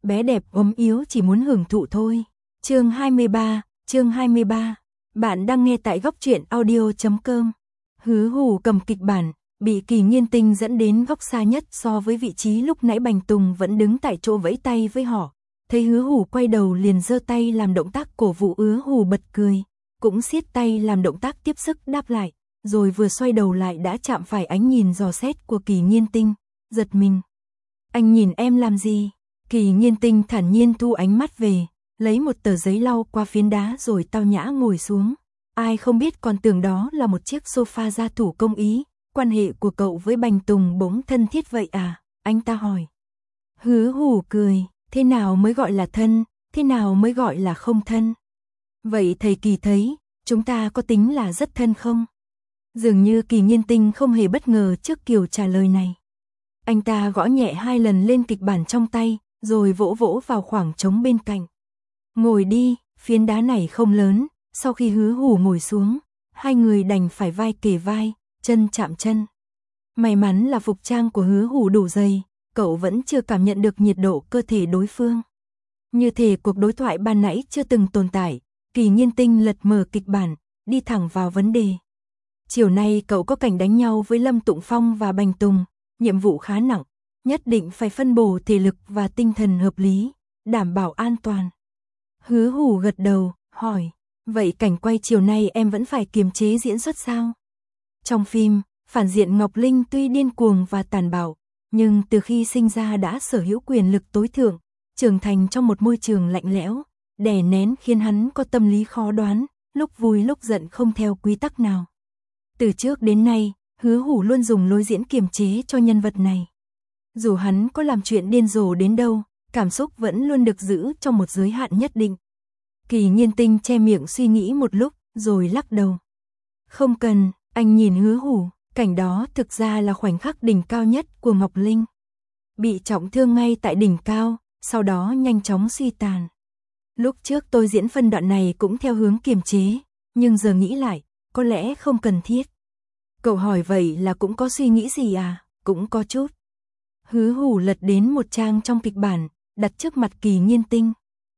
bé đẹp ốm yếu chỉ muốn hưởng thụ thôi. Chương 23, bạn đang nghe tại góc truyện audio.com. Hứa Hủ cầm kịch bản, bị Kỳ Nghiên Tinh dẫn đến góc xa nhất so với vị trí lúc nãy Bành Tùng vẫn đứng tại chỗ vẫy tay với họ. Thấy Hứa Hủ quay đầu liền giơ tay làm động tác cổ vũ. Hứa Hủ bật cười, cũng siết tay làm động tác tiếp sức đáp lại, rồi vừa xoay đầu lại đã chạm phải ánh nhìn dò xét của Kỳ Nghiên Tinh, giật mình. Anh nhìn em làm gì? Kỳ Nghiên Tinh thản nhiên thu ánh mắt về, lấy một tờ giấy lau qua phiến đá rồi tao nhã ngồi xuống. Ai không biết còn tưởng đó là một chiếc sofa gia thủ công Ý. Quan hệ của cậu với Bành Tùng bỗng thân thiết vậy à? Anh ta hỏi. Hứa Hủ cười, thế nào mới gọi là thân, thế nào mới gọi là không thân? Vậy thầy Kỳ thấy, chúng ta có tính là rất thân không? Dường như Kỳ Nghiên Tinh không hề bất ngờ trước kiểu trả lời này. Anh ta gõ nhẹ 2 lần lên kịch bản trong tay, rồi vỗ vỗ vào khoảng trống bên cạnh. Ngồi đi, phiến đá này không lớn. Sau khi Hứa Hủ ngồi xuống, hai người đành phải vai kề vai, chân chạm chân. May mắn là phục trang của Hứa Hủ đủ dày, cậu vẫn chưa cảm nhận được nhiệt độ cơ thể đối phương. Như thể cuộc đối thoại ban nãy chưa từng tồn tại, Kỳ Nghiên Tinh lật mở kịch bản, đi thẳng vào vấn đề. Chiều nay cậu có cảnh đánh nhau với Lâm Tụng Phong và Bành Tùng, nhiệm vụ khá nặng, nhất định phải phân bổ thể lực và tinh thần hợp lý, đảm bảo an toàn. Hứa Hủ gật đầu, hỏi, vậy cảnh quay chiều nay em vẫn phải kiềm chế diễn xuất sao? Trong phim, phản diện Ngọc Linh tuy điên cuồng và tàn bạo, nhưng từ khi sinh ra đã sở hữu quyền lực tối thượng, trưởng thành trong một môi trường lạnh lẽo, đè nén khiến hắn có tâm lý khó đoán, lúc vui lúc giận không theo quy tắc nào. Từ trước đến nay, Hứa Hủ luôn dùng lối diễn kiềm chế cho nhân vật này. Dù hắn có làm chuyện điên rồ đến đâu, cảm xúc vẫn luôn được giữ trong một giới hạn nhất định. Kỳ Nghiên Tinh che miệng suy nghĩ một lúc, rồi lắc đầu. Không cần, anh nhìn Hứa Hủ, cảnh đó thực ra là khoảnh khắc đỉnh cao nhất của Ngọc Linh. Bị trọng thương ngay tại đỉnh cao, sau đó nhanh chóng suy tàn. Lúc trước tôi diễn phân đoạn này cũng theo hướng kiềm chế, nhưng giờ nghĩ lại, có lẽ không cần thiết. Cậu hỏi vậy là cũng có suy nghĩ gì à? Cũng có chút. Hứa Hủ lật đến một trang trong kịch bản, đặt trước mặt Kỳ Nghiên Tinh.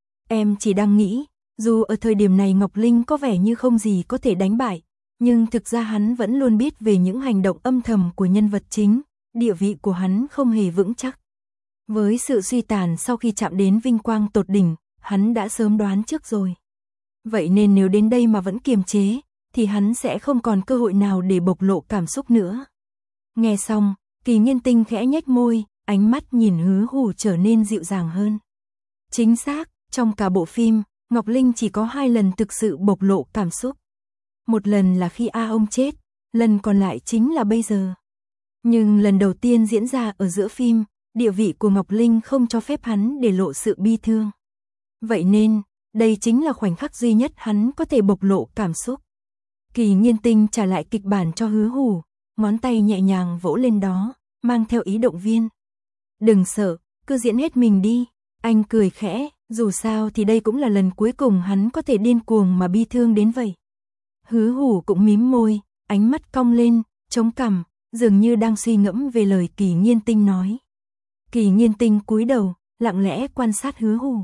Em chỉ đang nghĩ, dù ở thời điểm này Ngọc Linh có vẻ như không gì có thể đánh bại, nhưng thực ra hắn vẫn luôn biết về những hành động âm thầm của nhân vật chính, địa vị của hắn không hề vững chắc. Với sự suy tàn sau khi chạm đến vinh quang tột đỉnh, hắn đã sớm đoán trước rồi. Vậy nên nếu đến đây mà vẫn kiềm chế, thì hắn sẽ không còn cơ hội nào để bộc lộ cảm xúc nữa. Nghe xong, Kỳ Nghiên Tinh khẽ nhếch môi, ánh mắt nhìn Hứa Hủ trở nên dịu dàng hơn. Chính xác, trong cả bộ phim, Ngọc Linh chỉ có 2 lần thực sự bộc lộ cảm xúc. Một lần là khi A Ông chết, lần còn lại chính là bây giờ. Nhưng lần đầu tiên diễn ra ở giữa phim, địa vị của Ngọc Linh không cho phép hắn để lộ sự bi thương. Vậy nên, đây chính là khoảnh khắc duy nhất hắn có thể bộc lộ cảm xúc. Kỳ Nghiên Tinh trả lại kịch bản cho Hứa Hủ, ngón tay nhẹ nhàng vỗ lên đó, mang theo ý động viên. Đừng sợ, cứ diễn hết mình đi. Anh cười khẽ, dù sao thì đây cũng là lần cuối cùng hắn có thể điên cuồng mà bi thương đến vậy. Hứa Hủ cũng mím môi, ánh mắt cong lên, chống cằm, dường như đang suy ngẫm về lời Kỳ Nghiên Tinh nói. Kỳ Nghiên Tinh cúi đầu, lặng lẽ quan sát Hứa Hủ.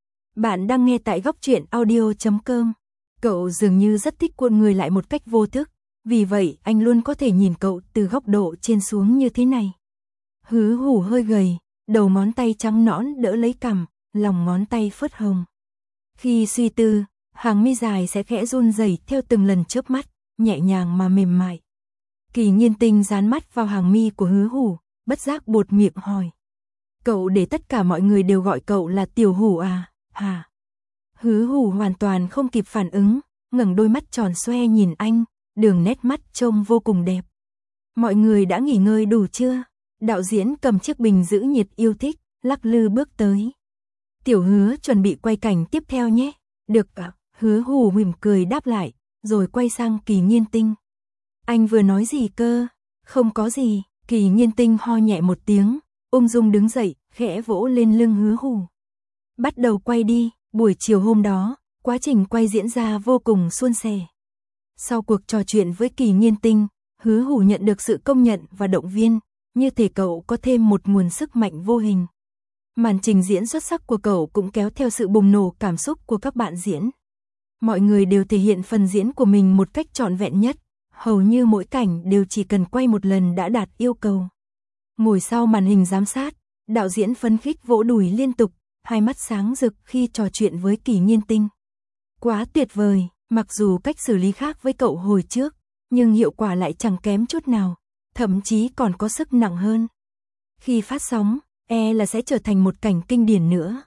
Bạn đang nghe tại góc truyện audio.com. Cậu dường như rất thích cuộn người lại một cách vô thức, vì vậy anh luôn có thể nhìn cậu từ góc độ trên xuống như thế này. Hứa Hủ hơi gầy, đầu ngón tay trắng nõn đỡ lấy cằm, lòng ngón tay phớt hồng. Khi suy tư, hàng mi dài sẽ khẽ run rẩy theo từng lần chớp mắt, nhẹ nhàng mà mềm mại. Kỳ Nghiên Tinh dán mắt vào hàng mi của Hứa Hủ, bất giác buột miệng hỏi. Cậu để tất cả mọi người đều gọi cậu là Tiểu Hủ à, hả? Hứa Hủ hoàn toàn không kịp phản ứng, ngẩng đôi mắt tròn xoe nhìn anh, đường nét mắt trông vô cùng đẹp. Mọi người đã nghỉ ngơi đủ chưa? Đạo diễn cầm chiếc bình giữ nhiệt yêu thích, lắc lư bước tới. Tiểu Hứa chuẩn bị quay cảnh tiếp theo nhé. Được ạ. Hứa Hủ mỉm cười đáp lại, rồi quay sang Kỳ Nghiên Tinh. Anh vừa nói gì cơ? Không có gì. Kỳ Nghiên Tinh ho nhẹ một tiếng, ung dung đứng dậy, khẽ vỗ lên lưng Hứa Hủ. Bắt đầu quay đi. Buổi chiều hôm đó, quá trình quay diễn ra vô cùng suôn sẻ. Sau cuộc trò chuyện với Kỳ Nghiên Tinh, Hứa Hủ nhận được sự công nhận và động viên, như thể cậu có thêm một nguồn sức mạnh vô hình. Màn trình diễn xuất sắc của cậu cũng kéo theo sự bùng nổ cảm xúc của các bạn diễn. Mọi người đều thể hiện phần diễn của mình một cách trọn vẹn nhất, hầu như mỗi cảnh đều chỉ cần quay một lần đã đạt yêu cầu. Ngồi sau màn hình giám sát, đạo diễn phấn khích vỗ đùi liên tục, hai mắt sáng rực khi trò chuyện với Kỳ Nghiên Tinh. Quá tuyệt vời, mặc dù cách xử lý khác với cậu hồi trước, nhưng hiệu quả lại chẳng kém chút nào, thậm chí còn có sức nặng hơn. Khi phát sóng, là sẽ trở thành một cảnh kinh điển nữa.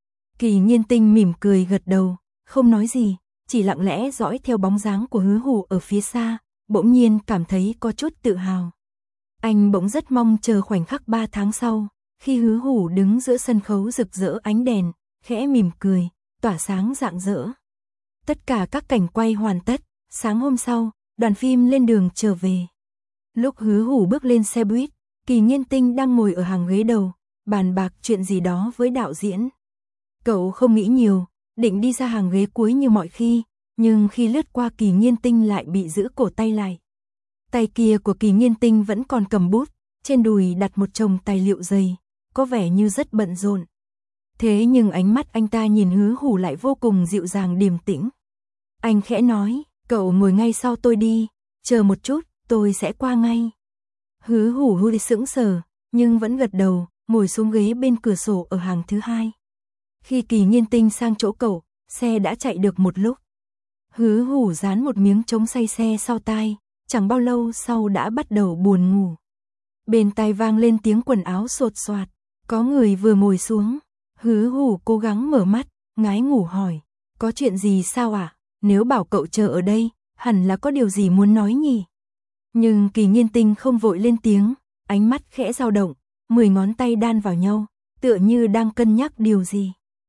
Kỳ Nghiên Tinh mỉm cười gật đầu, không nói gì, chỉ lặng lẽ dõi theo bóng dáng của Hứa Hủ ở phía xa, bỗng nhiên cảm thấy có chút tự hào. Anh bỗng rất mong chờ khoảnh khắc 3 tháng sau, khi Hứa Hủ đứng giữa sân khấu rực rỡ ánh đèn, khẽ mỉm cười, tỏa sáng rạng rỡ. Tất cả các cảnh quay hoàn tất, sáng hôm sau, đoàn phim lên đường trở về. Lúc Hứa Hủ bước lên xe buýt, Kỳ Nghiên Tinh đang ngồi ở hàng ghế đầu, bàn bạc chuyện gì đó với đạo diễn. Cậu không nghĩ nhiều, định đi ra hàng ghế cuối như mọi khi, nhưng khi lướt qua Kỳ Nghiên Tinh lại bị giữ cổ tay lại. Tay kia của Kỳ Nghiên Tinh vẫn còn cầm bút, trên đùi đặt một chồng tài liệu dày, có vẻ như rất bận rộn. Thế nhưng ánh mắt anh ta nhìn Hứa Hủ lại vô cùng dịu dàng điềm tĩnh. Anh khẽ nói, cậu ngồi ngay sau tôi đi, chờ một chút, tôi sẽ qua ngay. Hứa Hủ sững sờ, nhưng vẫn gật đầu, ngồi xuống ghế bên cửa sổ ở hàng thứ 2. Khi Kỳ Nghiên Tinh sang chỗ cậu, xe đã chạy được một lúc. Hứa Hủ dán một miếng chống say xe sau tai, chẳng bao lâu sau đã bắt đầu buồn ngủ. Bên tai vang lên tiếng quần áo xột xoạt, có người vừa ngồi xuống. Hứa Hủ cố gắng mở mắt, ngái ngủ hỏi, có chuyện gì sao ạ? Nếu bảo cậu chờ ở đây, hẳn là có điều gì muốn nói nhỉ? Nhưng Kỳ Nghiên Tinh không vội lên tiếng, ánh mắt khẽ dao động, 10 ngón tay đan vào nhau, tựa như đang cân nhắc điều gì.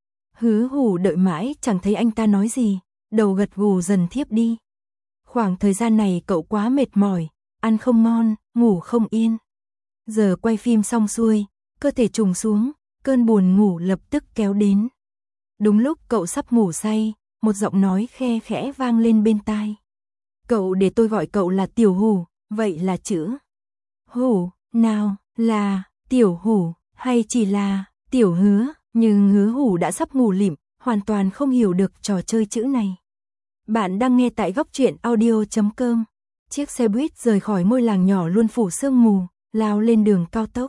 Hứa Hủ đợi mãi chẳng thấy anh ta nói gì, đầu gật gù dần thiếp đi. Khoảng thời gian này cậu quá mệt mỏi, ăn không ngon, ngủ không yên. Giờ quay phim xong xuôi, cơ thể trùng xuống, cơn buồn ngủ lập tức kéo đến. Đúng lúc cậu sắp ngủ say, một giọng nói khe khẽ vang lên bên tai. Cậu để tôi gọi cậu là Tiểu Hủ, vậy là chữ Hủ, nào, là Tiểu Hủ, hay chỉ là Tiểu Hứa, nhưng Hứa Hủ đã sắp ngủ lịm, hoàn toàn không hiểu được trò chơi chữ này. Bạn đang nghe tại góc truyện audio.com. Chiếc xe buýt rời khỏi ngôi làng nhỏ luôn phủ sương mù, lao lên đường cao tốc.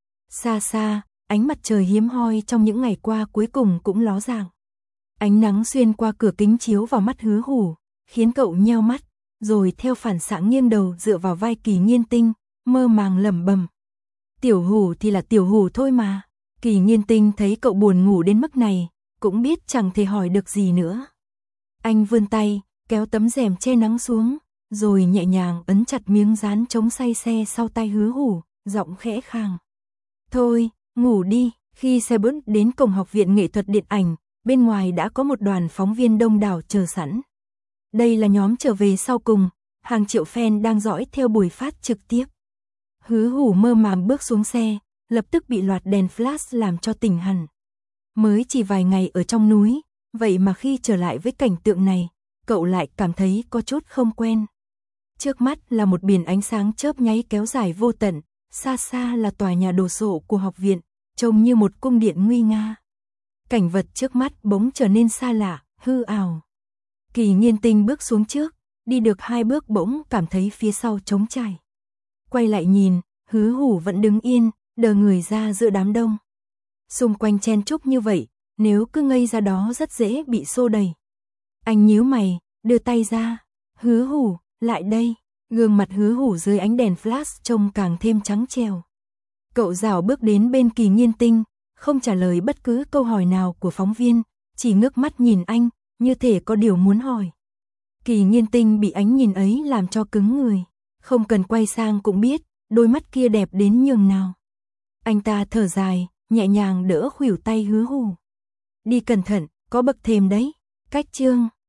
Xa xa, ánh mặt trời hiếm hoi trong những ngày qua cuối cùng cũng ló dạng. Ánh nắng xuyên qua cửa kính chiếu vào mắt Hứa Hủ, khiến cậu nheo mắt, rồi theo phản xạ nghiêng đầu dựa vào vai Kỳ Nghiên Tinh, mơ màng lẩm bẩm. Tiểu Hủ thì là Tiểu Hủ thôi mà. Kỳ Nghiên Tinh thấy cậu buồn ngủ đến mức này, cũng biết chẳng thể hỏi được gì nữa. Anh vươn tay, kéo tấm rèm che nắng xuống, rồi nhẹ nhàng ấn chặt miếng dán chống say xe sau tay Hứa Hủ, giọng khẽ khàng. Thôi, ngủ đi. Khi xe buýt đến cổng Học viện Nghệ thuật Điện ảnh, bên ngoài đã có một đoàn phóng viên đông đảo chờ sẵn. Đây là nhóm trở về sau cùng, hàng triệu fan đang dõi theo buổi phát trực tiếp. Hứa Hủ mơ màng bước xuống xe, lập tức bị loạt đèn flash làm cho tỉnh hẳn. Mới chỉ vài ngày ở trong núi, vậy mà khi trở lại với cảnh tượng này, cậu lại cảm thấy có chút không quen. Trước mắt là một biển ánh sáng chớp nháy kéo dài vô tận, xa xa là tòa nhà đồ sộ của học viện, trông như một cung điện nguy nga. Cảnh vật trước mắt bỗng trở nên xa lạ, hư ảo. Kỳ Nghiên Tinh bước xuống trước, đi được 2 bước bỗng cảm thấy phía sau trống trải. Quay lại nhìn, Hứa Hủ vẫn đứng yên, đờ người ra giữa đám đông. Xung quanh chen chúc như vậy, nếu cứ ngây ra đó rất dễ bị xô đẩy. Anh nhíu mày, đưa tay ra. Hứa Hủ, lại đây. Gương mặt Hứa Hủ dưới ánh đèn flash trông càng thêm trắng trẻo. Cậu rảo bước đến bên Kỳ Nghiên Tinh, không trả lời bất cứ câu hỏi nào của phóng viên, chỉ ngước mắt nhìn anh, như thể có điều muốn hỏi. Kỳ Nghiên Tinh bị ánh nhìn ấy làm cho cứng người, không cần quay sang cũng biết, đôi mắt kia đẹp đến nhường nào. Anh ta thở dài, nhẹ nhàng đỡ khuỷu tay Hứa Hủ. Đi cẩn thận, có bậc thềm đấy. Cách chương